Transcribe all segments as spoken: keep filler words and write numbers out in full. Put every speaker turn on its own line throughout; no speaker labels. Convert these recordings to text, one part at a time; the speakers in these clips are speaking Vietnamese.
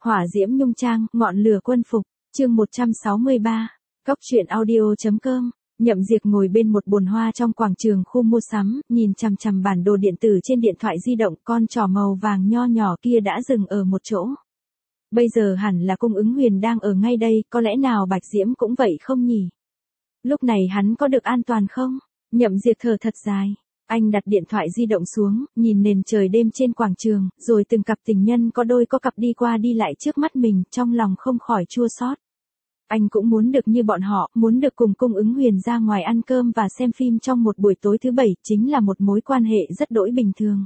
Hỏa diễm nhung trang, ngọn lửa quân phục, chương một trăm sáu mươi ba, Cóc truyện audio.com. Nhậm Diệp ngồi bên một bồn hoa trong quảng trường khu mua sắm, nhìn chằm chằm bản đồ điện tử trên điện thoại di động, con trỏ màu vàng nho nhỏ kia đã dừng ở một chỗ. Bây giờ hẳn là cung ứng huyền đang ở ngay đây, có lẽ nào Bạch Diễm cũng vậy không nhỉ? Lúc này hắn có được an toàn không? Nhậm Diệp thở thật dài. Anh đặt điện thoại di động xuống, nhìn nền trời đêm trên quảng trường, rồi từng cặp tình nhân có đôi có cặp đi qua đi lại trước mắt mình, trong lòng không khỏi chua xót. Anh cũng muốn được như bọn họ, muốn được cùng cung ứng huyền ra ngoài ăn cơm và xem phim trong một buổi tối thứ bảy, chính là một mối quan hệ rất đỗi bình thường.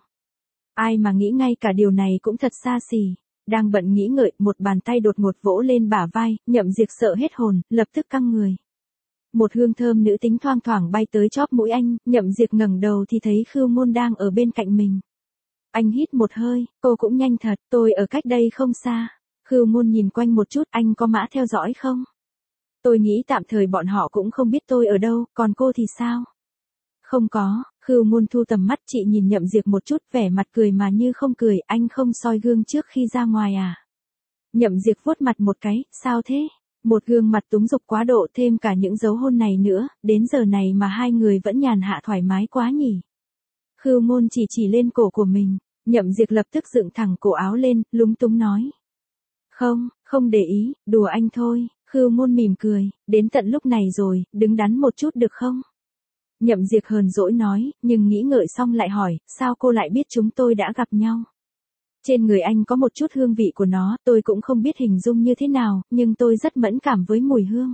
Ai mà nghĩ ngay cả điều này cũng thật xa xỉ. Đang bận nghĩ ngợi, một bàn tay đột ngột vỗ lên bả vai, Nhậm Diệp sợ hết hồn, lập tức căng người. Một hương thơm nữ tính thoang thoảng bay tới chóp mũi anh, Nhậm Diệp ngẩng đầu thì thấy Khưu Môn đang ở bên cạnh mình. Anh hít một hơi, cô cũng nhanh thật, tôi ở cách đây không xa. Khưu Môn nhìn quanh một chút, anh có mã theo dõi không? Tôi nghĩ tạm thời bọn họ cũng không biết tôi ở đâu, còn cô thì sao? Không có. Khưu Môn thu tầm mắt, chị nhìn Nhậm Diệp một chút, vẻ mặt cười mà như không cười, anh không soi gương trước khi ra ngoài à? Nhậm Diệp vuốt mặt một cái, sao thế? Một gương mặt túng dục quá độ, thêm cả những dấu hôn này nữa, đến giờ này mà hai người vẫn nhàn hạ thoải mái quá nhỉ. Khưu Môn chỉ chỉ lên cổ của mình, Nhậm Diệp lập tức dựng thẳng cổ áo lên, lúng túng nói. Không, không để ý, đùa anh thôi. Khưu Môn mỉm cười, đến tận lúc này rồi, đứng đắn một chút được không? Nhậm Diệp hờn dỗi nói, nhưng nghĩ ngợi xong lại hỏi, sao cô lại biết chúng tôi đã gặp nhau? Trên người anh có một chút hương vị của nó, tôi cũng không biết hình dung như thế nào, nhưng tôi rất mẫn cảm với mùi hương.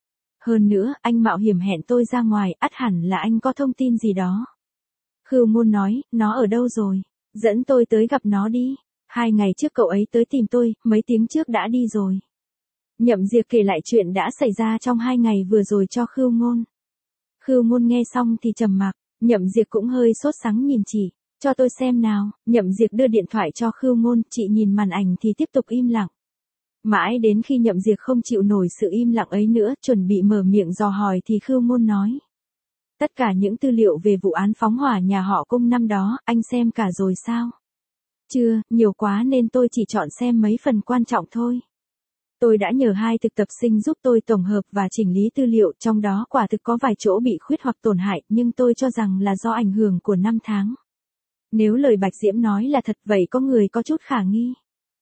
Hơn nữa, anh mạo hiểm hẹn tôi ra ngoài, ắt hẳn là anh có thông tin gì đó. Khưu Môn nói, nó ở đâu rồi? Dẫn tôi tới gặp nó đi. Hai ngày trước cậu ấy tới tìm tôi, mấy tiếng trước đã đi rồi. Nhậm Diệp kể lại chuyện đã xảy ra trong hai ngày vừa rồi cho Khưu Môn. Khưu Môn nghe xong thì trầm mặc, Nhậm Diệp cũng hơi sốt sắng nhìn chị. Cho tôi xem nào. Nhậm Diệp đưa điện thoại cho Khưu Môn, chị nhìn màn ảnh thì tiếp tục im lặng. Mãi đến khi Nhậm Diệp không chịu nổi sự im lặng ấy nữa, chuẩn bị mở miệng dò hỏi thì Khưu Môn nói. Tất cả những tư liệu về vụ án phóng hỏa nhà họ Cung năm đó, anh xem cả rồi sao? Chưa, nhiều quá nên tôi chỉ chọn xem mấy phần quan trọng thôi. Tôi đã nhờ hai thực tập sinh giúp tôi tổng hợp và chỉnh lý tư liệu, trong đó quả thực có vài chỗ bị khuyết hoặc tổn hại, nhưng tôi cho rằng là do ảnh hưởng của năm tháng. Nếu lời Bạch Diễm nói là thật, vậy có người có chút khả nghi.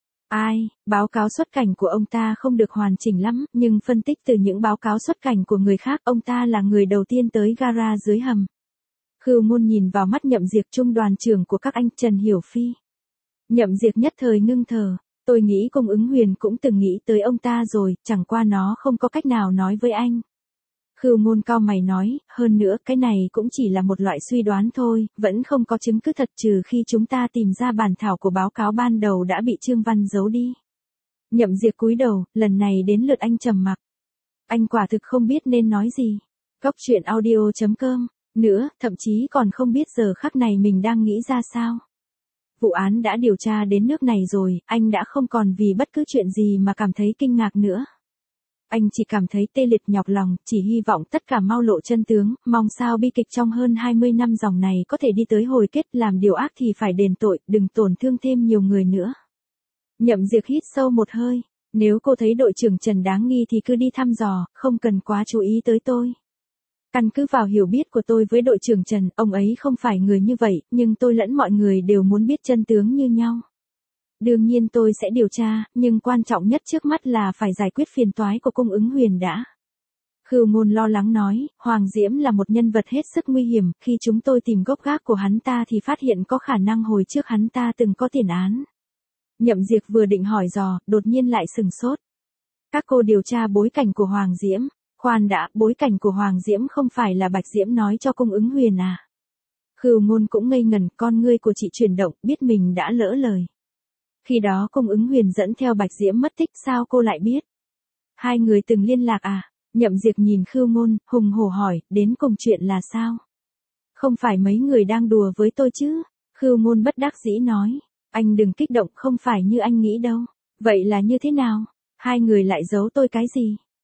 Ai, báo cáo xuất cảnh của ông ta không được hoàn chỉnh lắm, nhưng phân tích từ những báo cáo xuất cảnh của người khác, ông ta là người đầu tiên tới gara dưới hầm. Khưu Môn nhìn vào mắt Nhậm Diệp, trung đoàn trưởng của các anh, Trần Hiểu Phi. Nhậm Diệp nhất thời ngưng thở. Tôi nghĩ cung ứng huyền cũng từng nghĩ tới ông ta rồi, chẳng qua nó không có cách nào nói với anh. Khưu Môn cau mày nói, hơn nữa cái này cũng chỉ là một loại suy đoán thôi, vẫn không có chứng cứ thật trừ khi chúng ta tìm ra bản thảo của báo cáo ban đầu đã bị Trương Văn giấu đi. Nhậm Diệp cúi đầu, lần này đến lượt anh trầm mặc. Anh quả thực không biết nên nói gì. Cóc truyện audio.com. Nữa, thậm chí còn không biết giờ khắc này mình đang nghĩ ra sao. Vụ án đã điều tra đến nước này rồi, anh đã không còn vì bất cứ chuyện gì mà cảm thấy kinh ngạc nữa. Anh chỉ cảm thấy tê liệt nhọc lòng, chỉ hy vọng tất cả mau lộ chân tướng, mong sao bi kịch trong hơn hai mươi năm dòng này có thể đi tới hồi kết, làm điều ác thì phải đền tội, đừng tổn thương thêm nhiều người nữa. Nhậm Diệp hít sâu một hơi, nếu cô thấy đội trưởng Trần đáng nghi thì cứ đi thăm dò, không cần quá chú ý tới tôi. Căn cứ vào hiểu biết của tôi với đội trưởng Trần, ông ấy không phải người như vậy, nhưng tôi lẫn mọi người đều muốn biết chân tướng như nhau. Đương nhiên tôi sẽ điều tra, nhưng quan trọng nhất trước mắt là phải giải quyết phiền toái của cung ứng huyền đã. Khưu Môn lo lắng nói, Hoàng Diễm là một nhân vật hết sức nguy hiểm, khi chúng tôi tìm gốc gác của hắn ta thì phát hiện có khả năng hồi trước hắn ta từng có tiền án. Nhậm Diệp vừa định hỏi dò, đột nhiên lại sừng sốt. Các cô điều tra bối cảnh của Hoàng Diễm. Khoan đã, bối cảnh của Hoàng Diễm không phải là Bạch Diễm nói cho cung ứng huyền à? Khưu Môn cũng ngây ngẩn, con ngươi của chị chuyển động, biết mình đã lỡ lời. Khi đó cung ứng huyền dẫn theo Bạch Diễm mất tích, sao cô lại biết? Hai người từng liên lạc à? Nhậm Diệp nhìn Khưu Môn, hùng hổ hỏi, đến cùng chuyện là sao? Không phải mấy người đang đùa với tôi chứ? Khưu Môn bất đắc dĩ nói, anh đừng kích động, không phải như anh nghĩ đâu. Vậy là như thế nào? Hai người lại giấu tôi cái gì?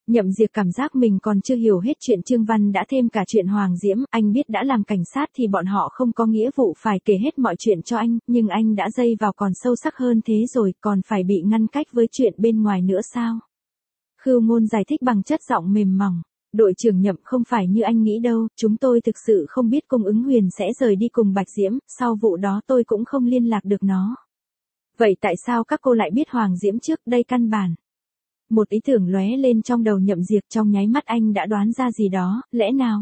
Nhậm Diệp cảm giác mình còn chưa hiểu hết chuyện Trương Văn đã thêm cả chuyện Hoàng Diễm, anh biết đã làm cảnh sát thì bọn họ không có nghĩa vụ phải kể hết mọi chuyện cho anh, nhưng anh đã dây vào còn sâu sắc hơn thế rồi, còn phải bị ngăn cách với chuyện bên ngoài nữa sao? Khưu Ngôn giải thích bằng chất giọng mềm mỏng. Đội trưởng Nhậm, không phải như anh nghĩ đâu, chúng tôi thực sự không biết Cung Ứng Huyền sẽ rời đi cùng Bạch Diễm, sau vụ đó tôi cũng không liên lạc được nó. Vậy tại sao các cô lại biết Hoàng Diễm trước đây căn bản? Một ý tưởng lóe lên trong đầu Nhậm Diệp, trong nháy mắt anh đã đoán ra gì đó, lẽ nào?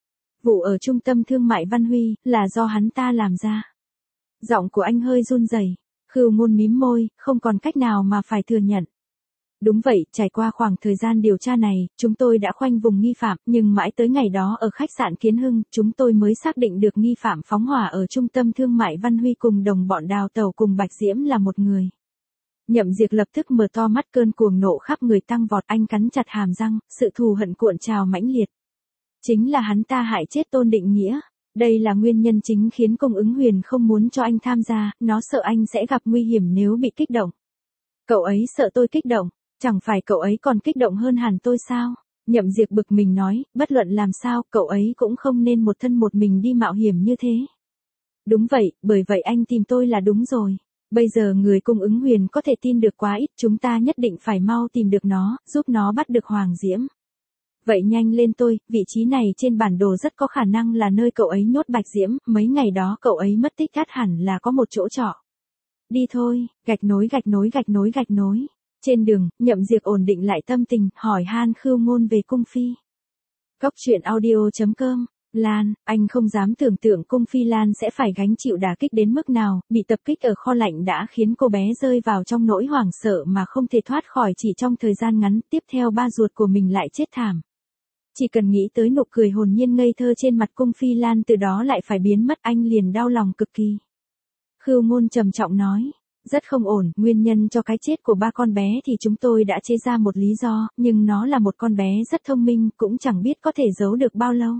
Vụ ở trung tâm thương mại Văn Huy, là do hắn ta làm ra. Giọng của anh hơi run rẩy. Khưu Ngôn mím môi, không còn cách nào mà phải thừa nhận. Đúng vậy, trải qua khoảng thời gian điều tra này, chúng tôi đã khoanh vùng nghi phạm, nhưng mãi tới ngày đó ở khách sạn Kiến Hưng, chúng tôi mới xác định được nghi phạm phóng hỏa ở trung tâm thương mại Văn Huy cùng đồng bọn đào tẩu cùng Bạch Diễm là một người. Nhậm Diệp lập tức mở to mắt, cơn cuồng nộ khắp người tăng vọt, anh cắn chặt hàm răng, sự thù hận cuộn trào mãnh liệt. Chính là hắn ta hại chết Tôn Định Nghĩa. Đây là nguyên nhân chính khiến Cung Ứng Huyền không muốn cho anh tham gia, nó sợ anh sẽ gặp nguy hiểm nếu bị kích động. Cậu ấy sợ tôi kích động, chẳng phải cậu ấy còn kích động hơn hẳn tôi sao? Nhậm Diệp bực mình nói, bất luận làm sao, cậu ấy cũng không nên một thân một mình đi mạo hiểm như thế. Đúng vậy, bởi vậy anh tìm tôi là đúng rồi. Bây giờ người Cung Ứng Huyền có thể tin được quá ít, chúng ta nhất định phải mau tìm được nó, giúp nó bắt được Hoàng Diễm. Vậy nhanh lên tôi, vị trí này trên bản đồ rất có khả năng là nơi cậu ấy nhốt Bạch Diễm, mấy ngày đó cậu ấy mất tích, ắt hẳn là có một chỗ trọ. Đi thôi, gạch nối gạch nối gạch nối gạch nối. Trên đường, Nhậm Diệp ổn định lại tâm tình, hỏi han Khưu Ngôn về Cung Phi. Cóc truyện audio chấm com. Lan, anh không dám tưởng tượng Cung Phi Lan sẽ phải gánh chịu đả kích đến mức nào, bị tập kích ở kho lạnh đã khiến cô bé rơi vào trong nỗi hoảng sợ mà không thể thoát khỏi chỉ trong thời gian ngắn, tiếp theo ba ruột của mình lại chết thảm. Chỉ cần nghĩ tới nụ cười hồn nhiên ngây thơ trên mặt Cung Phi Lan từ đó lại phải biến mất, anh liền đau lòng cực kỳ. Khưu Ngôn trầm trọng nói, rất không ổn, nguyên nhân cho cái chết của ba con bé thì chúng tôi đã chế ra một lý do, nhưng nó là một con bé rất thông minh, cũng chẳng biết có thể giấu được bao lâu.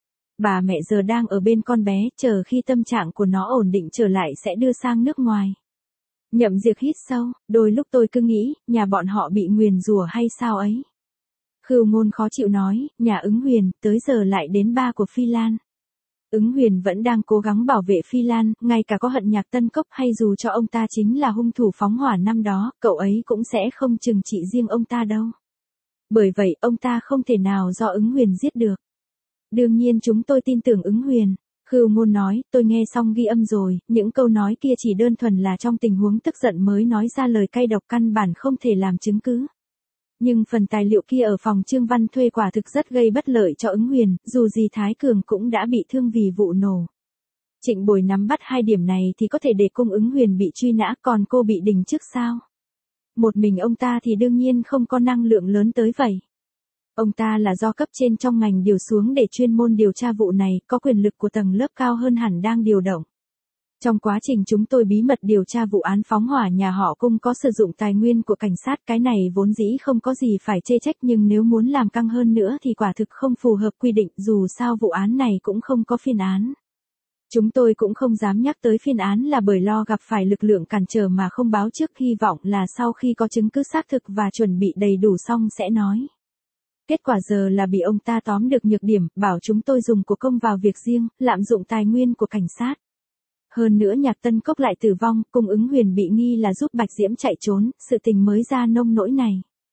Bà mẹ giờ đang ở bên con bé, chờ khi tâm trạng của nó ổn định trở lại sẽ đưa sang nước ngoài. Nhậm Diệp hít sâu, đôi lúc tôi cứ nghĩ, nhà bọn họ bị nguyền rủa hay sao ấy. Khưu Ngôn khó chịu nói, nhà Ứng Huyền, tới giờ lại đến ba của Phi Lan. Ứng Huyền vẫn đang cố gắng bảo vệ Phi Lan, ngay cả có hận Nhạc Tân Cốc hay dù cho ông ta chính là hung thủ phóng hỏa năm đó, cậu ấy cũng sẽ không trừng trị riêng ông ta đâu. Bởi vậy, ông ta không thể nào do Ứng Huyền giết được. Đương nhiên chúng tôi tin tưởng Ứng Huyền. Khưu Ngôn nói, tôi nghe xong ghi âm rồi, những câu nói kia chỉ đơn thuần là trong tình huống tức giận mới nói ra lời cay độc, căn bản không thể làm chứng cứ. Nhưng phần tài liệu kia ở phòng Trương Văn thuê quả thực rất gây bất lợi cho Ứng Huyền, dù gì Thái Cường cũng đã bị thương vì vụ nổ. Trịnh Bồi nắm bắt hai điểm này thì có thể để Cung Ứng Huyền bị truy nã, còn cô bị đình trước sao? Một mình ông ta thì đương nhiên không có năng lượng lớn tới vậy. Ông ta là do cấp trên trong ngành điều xuống để chuyên môn điều tra vụ này, có quyền lực của tầng lớp cao hơn hẳn đang điều động. Trong quá trình chúng tôi bí mật điều tra vụ án phóng hỏa nhà họ Cung có sử dụng tài nguyên của cảnh sát, cái này vốn dĩ không có gì phải chê trách, nhưng nếu muốn làm căng hơn nữa thì quả thực không phù hợp quy định, dù sao vụ án này cũng không có phiên án. Chúng tôi cũng không dám nhắc tới phiên án là bởi lo gặp phải lực lượng cản trở mà không báo trước, hy vọng là sau khi có chứng cứ xác thực và chuẩn bị đầy đủ xong sẽ nói. Kết quả giờ là bị ông ta tóm được nhược điểm, bảo chúng tôi dùng của công vào việc riêng, lạm dụng tài nguyên của cảnh sát. Hơn nữa Nhạc Tân Cốc lại tử vong, Cung Ứng Huyền bị nghi là giúp Bạch Diễm chạy trốn, sự tình mới ra nông nỗi này.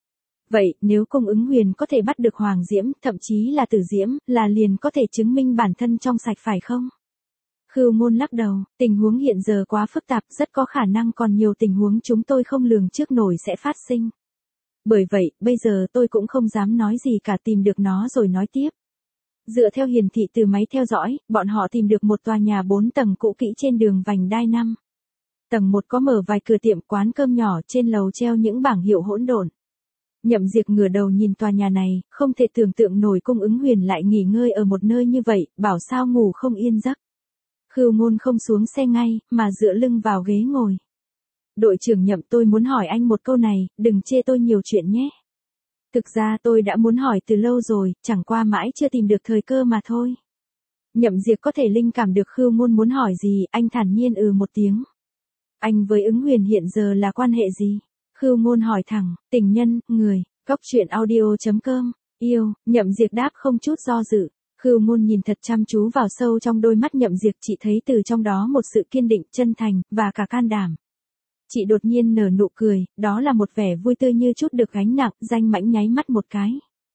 Vậy, nếu Cung Ứng Huyền có thể bắt được Hoàng Diễm, thậm chí là Tử Diễm, là liền có thể chứng minh bản thân trong sạch phải không? Khưu Ngôn lắc đầu, tình huống hiện giờ quá phức tạp, rất có khả năng còn nhiều tình huống chúng tôi không lường trước nổi sẽ phát sinh. Bởi vậy, bây giờ tôi cũng không dám nói gì cả, tìm được nó rồi nói tiếp. Dựa theo hiển thị từ máy theo dõi, bọn họ tìm được một tòa nhà bốn tầng cũ kỹ trên đường Vành Đai năm. Tầng một có mở vài cửa tiệm quán cơm nhỏ, trên lầu treo những bảng hiệu hỗn độn. Nhậm Diệp ngửa đầu nhìn tòa nhà này, không thể tưởng tượng nổi Cung Ứng Huyền lại nghỉ ngơi ở một nơi như vậy, bảo sao ngủ không yên giấc. Khưu Ngôn không xuống xe ngay, mà dựa lưng vào ghế ngồi. Đội trưởng Nhậm, tôi muốn hỏi anh một câu này, đừng chê tôi nhiều chuyện nhé. Thực ra tôi đã muốn hỏi từ lâu rồi, chẳng qua mãi chưa tìm được thời cơ mà thôi. Nhậm Diệp có thể linh cảm được Khưu Ngôn muốn hỏi gì, anh thản nhiên ừ một tiếng. Anh với Ứng Huyền hiện giờ là quan hệ gì? Khưu Ngôn hỏi thẳng, tình nhân, người, Cóc truyện audio chấm com, yêu, Nhậm Diệt đáp không chút do dự. Khưu Ngôn nhìn thật chăm chú vào sâu trong đôi mắt Nhậm Diệt, chị thấy từ trong đó một sự kiên định, chân thành, và cả can đảm. Chị đột nhiên nở nụ cười, đó là một vẻ vui tươi như chút được gánh nặng, Danh Mãnh nháy mắt một cái.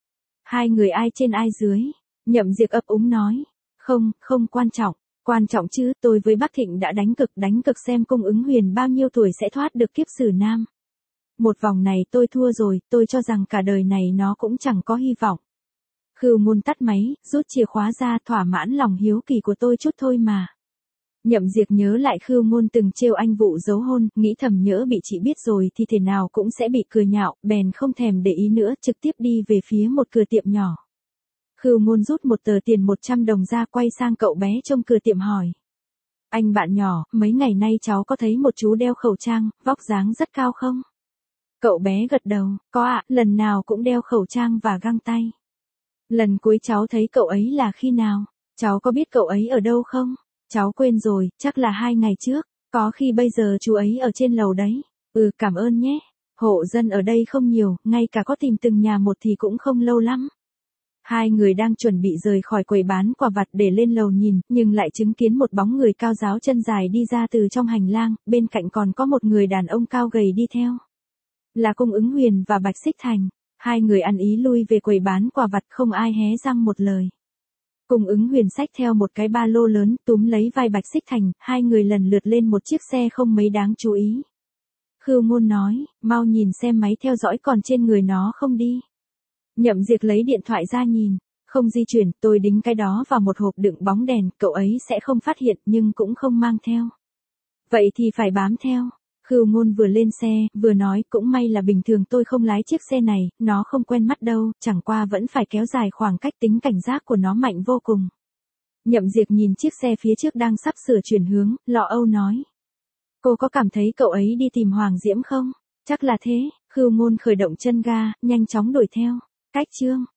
Hai người ai trên ai dưới? Nhậm Diệt ấp úng nói. Không, không quan trọng. Quan trọng chứ, tôi với Bắc Thịnh đã đánh cực đánh cực xem Cung Ứng Huyền bao nhiêu tuổi sẽ thoát được kiếp xử nam. Một vòng này tôi thua rồi, tôi cho rằng cả đời này nó cũng chẳng có hy vọng. Khưu Ngôn tắt máy, rút chìa khóa ra, thỏa mãn lòng hiếu kỳ của tôi chút thôi mà. Nhậm Diệt nhớ lại Khưu Ngôn từng trêu anh vụ giấu hôn, nghĩ thầm nhỡ bị chị biết rồi thì thế nào cũng sẽ bị cười nhạo, bèn không thèm để ý nữa, trực tiếp đi về phía một cửa tiệm nhỏ. Khưu Ngôn rút một tờ tiền một trăm đồng ra, quay sang cậu bé trong cửa tiệm hỏi. Anh bạn nhỏ, mấy ngày nay cháu có thấy một chú đeo khẩu trang, vóc dáng rất cao không? Cậu bé gật đầu, có ạ, lần nào cũng đeo khẩu trang và găng tay. Lần cuối cháu thấy cậu ấy là khi nào? Cháu có biết cậu ấy ở đâu không? Cháu quên rồi, chắc là hai ngày trước, có khi bây giờ chú ấy ở trên lầu đấy. Ừ, cảm ơn nhé. Hộ dân ở đây không nhiều, ngay cả có tìm từng nhà một thì cũng không lâu lắm. Hai người đang chuẩn bị rời khỏi quầy bán quà vặt để lên lầu nhìn, nhưng lại chứng kiến một bóng người cao ráo chân dài đi ra từ trong hành lang, bên cạnh còn có một người đàn ông cao gầy đi theo. Là Cung Ứng Huyền và Bạch Xích Thành. Hai người ăn ý lui về quầy bán quà vặt, không ai hé răng một lời. Cung Ứng Huyền xách theo một cái ba lô lớn, túm lấy vai Bạch Xích Thành, hai người lần lượt lên một chiếc xe không mấy đáng chú ý. Khưu Ngôn nói, mau nhìn xem máy theo dõi còn trên người nó không đi. Nhậm Diệt lấy điện thoại ra nhìn, không di chuyển, tôi đính cái đó vào một hộp đựng bóng đèn, cậu ấy sẽ không phát hiện nhưng cũng không mang theo. Vậy thì phải bám theo. Khưu Ngôn vừa lên xe, vừa nói, cũng may là bình thường tôi không lái chiếc xe này, nó không quen mắt đâu, chẳng qua vẫn phải kéo dài khoảng cách, tính cảnh giác của nó mạnh vô cùng. Nhậm Diệt nhìn chiếc xe phía trước đang sắp sửa chuyển hướng, lo âu nói. Cô có cảm thấy cậu ấy đi tìm Hoàng Diễm không? Chắc là thế. Khưu Ngôn khởi động chân ga, nhanh chóng đuổi theo. Cách chương